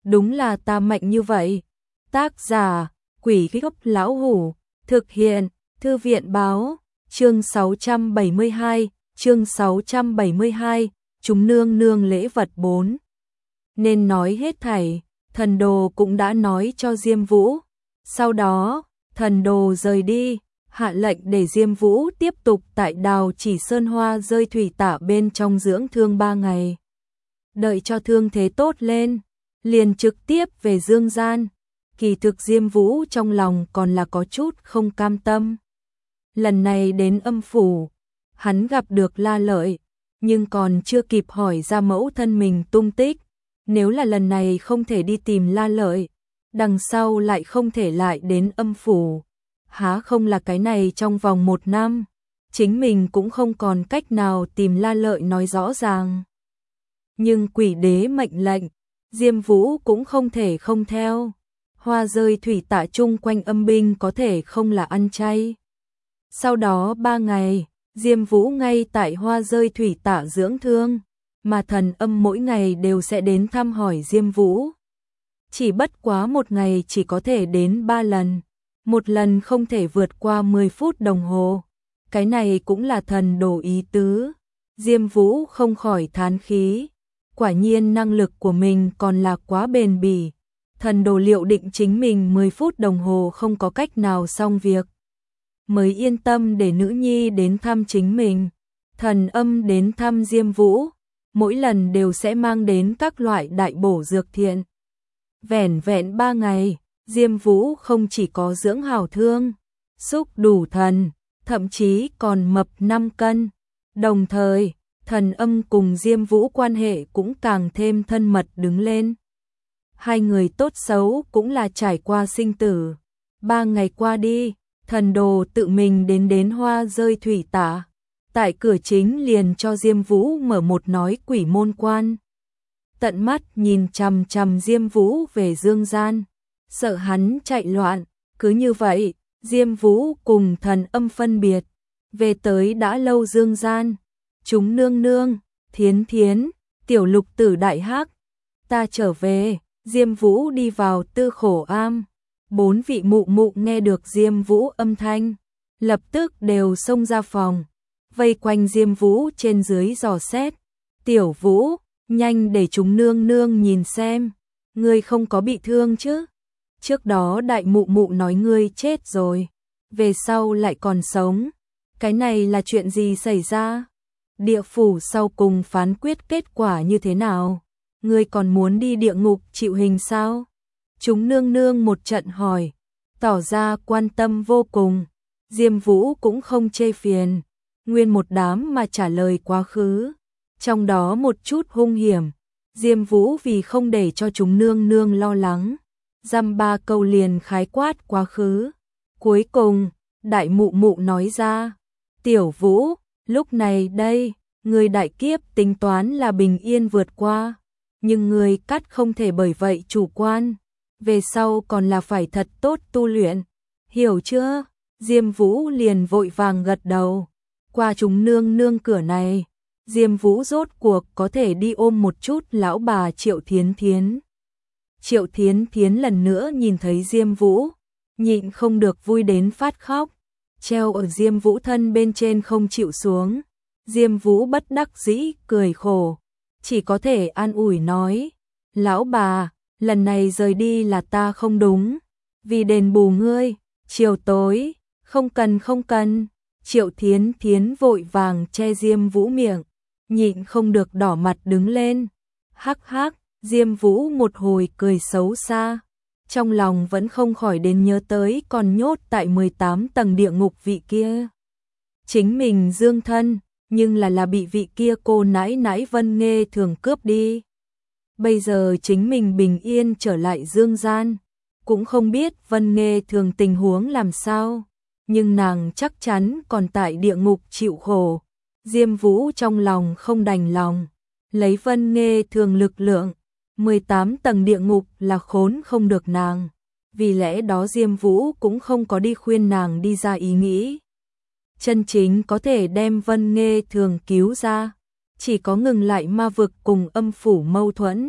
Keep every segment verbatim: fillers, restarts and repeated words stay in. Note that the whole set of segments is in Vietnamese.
đúng là ta mạnh như vậy. Tác giả, Quỷ Gốc Lão Hủ, thực hiện, Thư viện Báo, chương sáu trăm bảy mươi hai, chương sáu trăm bảy mươi hai, chúng nương nương lễ vật bốn. Nên nói hết thảy, thần đồ cũng đã nói cho Diêm Vũ. Sau đó, thần đồ rời đi, hạ lệnh để Diêm Vũ tiếp tục tại Đào Chỉ Sơn Hoa Rơi Thủy Tạ bên trong dưỡng thương ba ngày. Đợi cho thương thế tốt lên, liền trực tiếp về dương gian. Kỳ thực Diêm Vũ trong lòng còn là có chút không cam tâm. Lần này đến âm phủ, hắn gặp được La Lợi, nhưng còn chưa kịp hỏi ra mẫu thân mình tung tích. Nếu là lần này không thể đi tìm La Lợi, đằng sau lại không thể lại đến âm phủ. Há không là cái này trong vòng một năm, chính mình cũng không còn cách nào tìm La Lợi nói rõ ràng. Nhưng quỷ đế mệnh lệnh, Diêm Vũ cũng không thể không theo. Hoa Rơi Thủy Tạ chung quanh âm binh có thể không là ăn chay. Sau đó ba ngày, Diêm Vũ ngay tại Hoa Rơi Thủy Tạ dưỡng thương, mà thần âm mỗi ngày đều sẽ đến thăm hỏi Diêm Vũ. Chỉ bất quá một ngày chỉ có thể đến ba lần, một lần không thể vượt qua mười phút đồng hồ. Cái này cũng là thần đồ ý tứ. Diêm Vũ không khỏi thán khí, quả nhiên năng lực của mình còn là quá bền bỉ. Thần đồ liệu định chính mình mười phút đồng hồ không có cách nào xong việc, mới yên tâm để nữ nhi đến thăm chính mình. Thần âm đến thăm Diêm Vũ, mỗi lần đều sẽ mang đến các loại đại bổ dược thiện. Vẻn vẹn ba ngày, Diêm Vũ không chỉ có dưỡng hảo thương, xúc đủ thần, thậm chí còn mập năm cân. Đồng thời, thần âm cùng Diêm Vũ quan hệ cũng càng thêm thân mật đứng lên. Hai người tốt xấu cũng là trải qua sinh tử. Ba ngày qua đi, thần đồ tự mình đến đến Hoa Rơi Thủy Tạ. Tại cửa chính liền cho Diêm Vũ mở một nói quỷ môn quan. Tận mắt nhìn chằm chằm Diêm Vũ về dương gian, sợ hắn chạy loạn. Cứ như vậy, Diêm Vũ cùng thần âm phân biệt, về tới đã lâu dương gian. Chúng nương nương, Thiến Thiến, Tiểu Lục Tử Đại Hắc, ta trở về. Diêm Vũ đi vào Tư Khổ Am. Bốn vị mụ mụ nghe được Diêm Vũ âm thanh, lập tức đều xông ra phòng, vây quanh Diêm Vũ trên dưới dò xét. Tiểu Vũ, nhanh để chúng nương nương nhìn xem, ngươi không có bị thương chứ? Trước đó đại mụ mụ nói ngươi chết rồi, về sau lại còn sống. Cái này là chuyện gì xảy ra? Địa phủ sau cùng phán quyết kết quả như thế nào? Ngươi còn muốn đi địa ngục chịu hình sao? Chúng nương nương một trận hỏi, tỏ ra quan tâm vô cùng. Diêm Vũ cũng không chê phiền, nguyên một đám mà trả lời quá khứ. Trong đó một chút hung hiểm, Diêm Vũ vì không để cho chúng nương nương lo lắng, dăm ba câu liền khái quát quá khứ. Cuối cùng, đại mụ mụ nói ra, Tiểu Vũ, lúc này đây, người đại kiếp tính toán là bình yên vượt qua. Nhưng người cắt không thể bởi vậy chủ quan, về sau còn là phải thật tốt tu luyện, hiểu chưa? Diêm Vũ liền vội vàng gật đầu. Qua chúng nương nương cửa này, Diêm Vũ rốt cuộc có thể đi ôm một chút lão bà Triệu Thiến Thiến. Triệu Thiến Thiến lần nữa nhìn thấy Diêm Vũ, nhịn không được vui đến phát khóc, treo ở Diêm Vũ thân bên trên không chịu xuống. Diêm Vũ bất đắc dĩ cười khổ, chỉ có thể an ủi nói, lão bà, lần này rời đi là ta không đúng, vì đền bù ngươi, chiều tối, không cần không cần. Triệu Thiến Thiến vội vàng che Diêm Vũ miệng, nhịn không được đỏ mặt đứng lên. Hắc hắc, Diêm Vũ một hồi cười xấu xa, trong lòng vẫn không khỏi đến nhớ tới còn nhốt tại mười tám tầng địa ngục vị kia. Chính mình dương thân, nhưng là là bị vị kia cô nãi nãi Vân Nghê thường cướp đi. Bây giờ chính mình bình yên trở lại dương gian, cũng không biết Vân Nghê thường tình huống làm sao, nhưng nàng chắc chắn còn tại địa ngục chịu khổ. Diêm Vũ trong lòng không đành lòng, lấy Vân Nghê thường lực lượng, mười tám tầng địa ngục là khốn không được nàng, vì lẽ đó Diêm Vũ cũng không có đi khuyên nàng đi ra ý nghĩ. Chân chính có thể đem Vân Nghê thường cứu ra, chỉ có ngừng lại ma vực cùng âm phủ mâu thuẫn.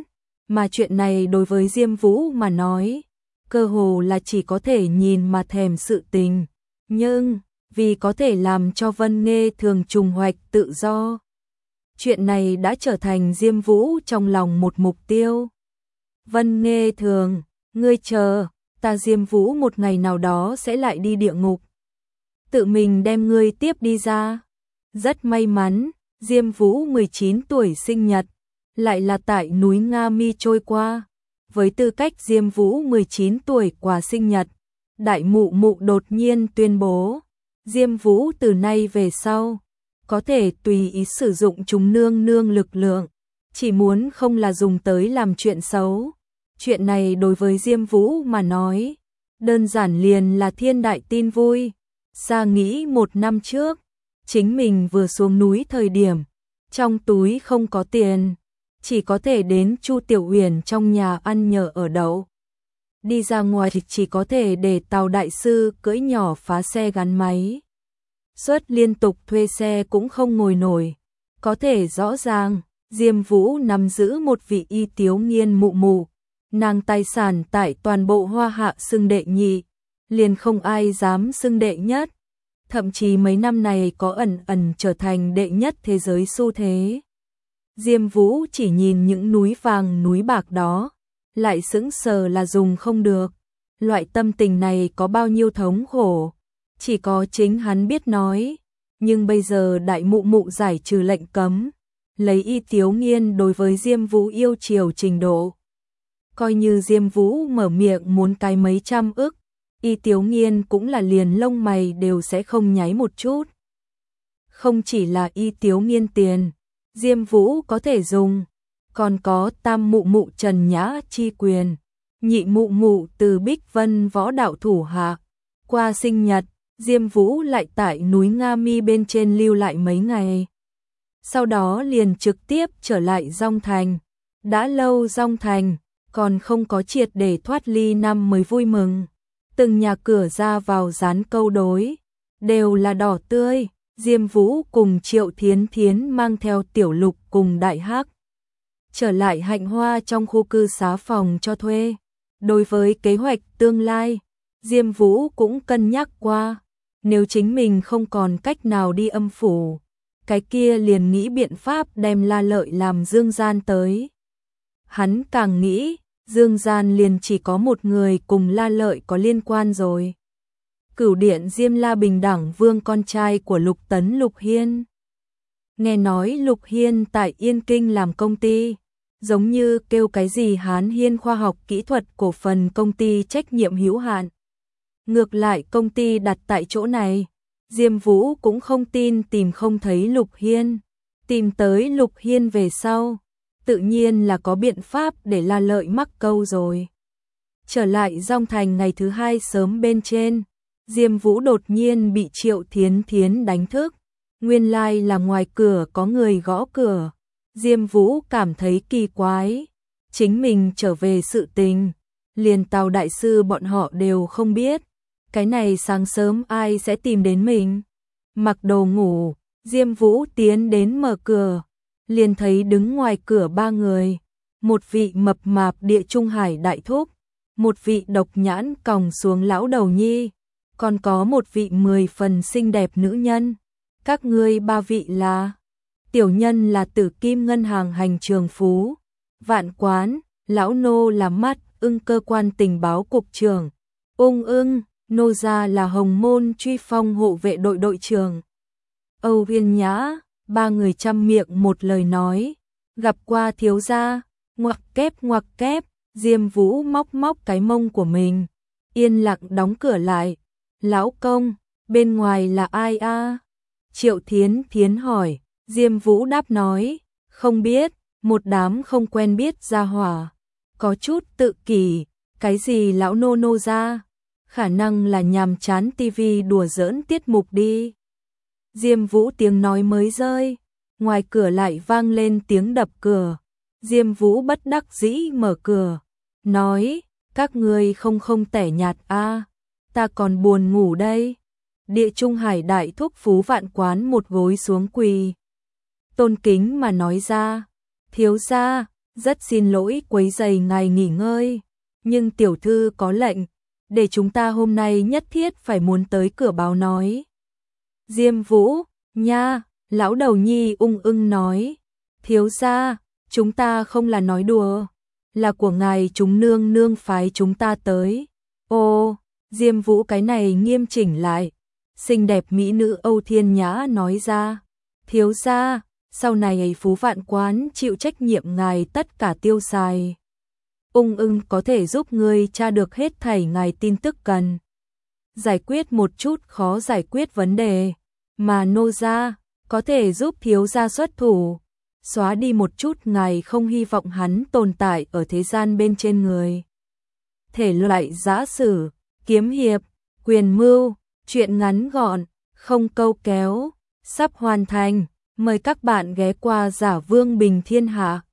mà chuyện này đối với Diêm Vũ mà nói, cơ hồ là chỉ có thể nhìn mà thèm sự tình, nhưng vì có thể làm cho Vân Nghê Thường trùng hoạch tự do. Chuyện này đã trở thành Diêm Vũ trong lòng một mục tiêu. Vân Nghê Thường, ngươi chờ, ta Diêm Vũ một ngày nào đó sẽ lại đi địa ngục. Tự mình đem ngươi tiếp đi ra. Rất may mắn, Diêm Vũ mười chín tuổi sinh nhật, lại là tại núi Nga Mi trôi qua. Với tư cách Diêm Vũ mười chín tuổi quà sinh nhật, đại mụ mụ đột nhiên tuyên bố, Diêm Vũ từ nay về sau, có thể tùy ý sử dụng chúng nương nương lực lượng, chỉ muốn không là dùng tới làm chuyện xấu. Chuyện này đối với Diêm Vũ mà nói, đơn giản liền là thiên đại tin vui. Xa nghĩ một năm trước, chính mình vừa xuống núi thời điểm, trong túi không có tiền, chỉ có thể đến Chu Tiểu Huyền trong nhà ăn nhờ ở đậu. Đi ra ngoài thì chỉ có thể để Tào đại sư cưỡi nhỏ phá xe gắn máy. Suốt liên tục thuê xe cũng không ngồi nổi. Có thể rõ ràng, Diêm Vũ nắm giữ một vị y tiếu nghiên mụ mụ. Nàng tài sản tại toàn bộ Hoa Hạ xưng đệ nhị, liền không ai dám xưng đệ nhất. Thậm chí mấy năm này có ẩn ẩn trở thành đệ nhất thế giới xu thế. Diêm Vũ chỉ nhìn những núi vàng núi bạc đó, lại sững sờ là dùng không được. Loại tâm tình này có bao nhiêu thống khổ, chỉ có chính hắn biết nói. Nhưng bây giờ đại mụ mụ giải trừ lệnh cấm, lấy y tiếu nghiên đối với Diêm Vũ yêu chiều trình độ. Coi như Diêm Vũ mở miệng muốn cái mấy trăm ức, y tiếu nghiên cũng là liền lông mày đều sẽ không nháy một chút. Không chỉ là y tiếu nghiên tiền, Diêm Vũ có thể dùng, còn có tam mụ mụ Trần Nhã chi quyền, nhị mụ mụ từ Bích Vân võ đạo thủ hạ. Qua sinh nhật, Diêm Vũ lại tại núi Nga Mi bên trên lưu lại mấy ngày. Sau đó liền trực tiếp trở lại Dong Thành. Đã lâu Dong Thành, còn không có triệt để thoát ly năm mới vui mừng. Từng nhà cửa ra vào dán câu đối, đều là đỏ tươi. Diêm Vũ cùng Triệu Thiến Thiến mang theo Tiểu Lục cùng Đại Hắc trở lại Hạnh Hoa trong khu cư xá phòng cho thuê. Đối với kế hoạch tương lai, Diêm Vũ cũng cân nhắc qua, nếu chính mình không còn cách nào đi âm phủ, cái kia liền nghĩ biện pháp đem La Lợi làm Dương Gian tới. Hắn càng nghĩ, Dương Gian liền chỉ có một người cùng La Lợi có liên quan rồi. Cửu điện Diêm La Bình Đẳng Vương con trai của Lục Tấn Lục Hiên. Nghe nói Lục Hiên tại Yên Kinh làm công ty, giống như kêu cái gì Hán Hiên khoa học kỹ thuật cổ phần công ty trách nhiệm hữu hạn. Ngược lại công ty đặt tại chỗ này, Diêm Vũ cũng không tin tìm không thấy Lục Hiên. Tìm tới Lục Hiên về sau, tự nhiên là có biện pháp để La Lợi mắc câu rồi. Trở lại Dong Thành ngày thứ hai sớm bên trên, Diêm Vũ đột nhiên bị Triệu Thiến Thiến đánh thức. Nguyên lai là ngoài cửa có người gõ cửa. Diêm Vũ cảm thấy kỳ quái. Chính mình trở về sự tình, liền Tào đại sư bọn họ đều không biết. Cái này sáng sớm ai sẽ tìm đến mình. Mặc đồ ngủ, Diêm Vũ tiến đến mở cửa, liền thấy đứng ngoài cửa ba người. Một vị mập mạp Địa Trung Hải đại thúc, một vị độc nhãn còng xuống lão đầu nhi, còn có một vị mười phần xinh đẹp nữ nhân. Các ngươi ba vị là? Tiểu nhân là Tử Kim Ngân hàng hành trường Phú Vạn Quán, lão nô là Mắt Ưng cơ quan tình báo cục trưởng, Ung Ưng, nô gia là Hồng Môn Truy Phong hộ vệ đội đội trưởng. Âu Viên Nhã, ba người trăm miệng một lời nói, gặp qua thiếu gia. Ngoặc kép ngoặc kép, Diêm Vũ móc móc cái mông của mình, yên lặng đóng cửa lại. Lão công, bên ngoài là ai a? Triệu Thiến Thiến hỏi. Diêm Vũ đáp nói, không biết, một đám không quen biết gia hỏa, có chút tự kỷ. Cái gì lão nô nô ra? Khả năng là nhàm chán tivi đùa giỡn tiết mục đi. Diêm Vũ tiếng nói mới rơi, ngoài cửa lại vang lên tiếng đập cửa. Diêm Vũ bất đắc dĩ mở cửa, nói, các ngươi không không tẻ nhạt a, ta còn buồn ngủ đây. Địa Trung Hải đại thúc Phú Vạn Quán một gối xuống quỳ, tôn kính mà nói ra, thiếu gia. Rất xin lỗi quấy rầy ngài nghỉ ngơi, nhưng tiểu thư có lệnh, để chúng ta hôm nay nhất thiết phải muốn tới cửa báo nói. Diêm Vũ, nha, lão đầu nhi ung ưng nói, thiếu gia, chúng ta không là nói đùa, là của ngài chúng nương nương phái chúng ta tới. Ô, Diêm Vũ cái này nghiêm chỉnh lại, xinh đẹp mỹ nữ Âu Thiên Nhã nói ra, thiếu gia, sau này Phú Vạn Quán chịu trách nhiệm ngài tất cả tiêu xài. Ung ưng có thể giúp ngươi tra được hết thảy ngài tin tức cần. Giải quyết một chút khó giải quyết vấn đề, mà nô gia có thể giúp thiếu gia xuất thủ, xóa đi một chút ngài không hy vọng hắn tồn tại ở thế gian bên trên người. Thể loại giã sử, kiếm hiệp, quyền mưu, truyện ngắn gọn, không câu kéo, sắp hoàn thành. Mời các bạn ghé qua Giả Vương Bình Thiên Hạ.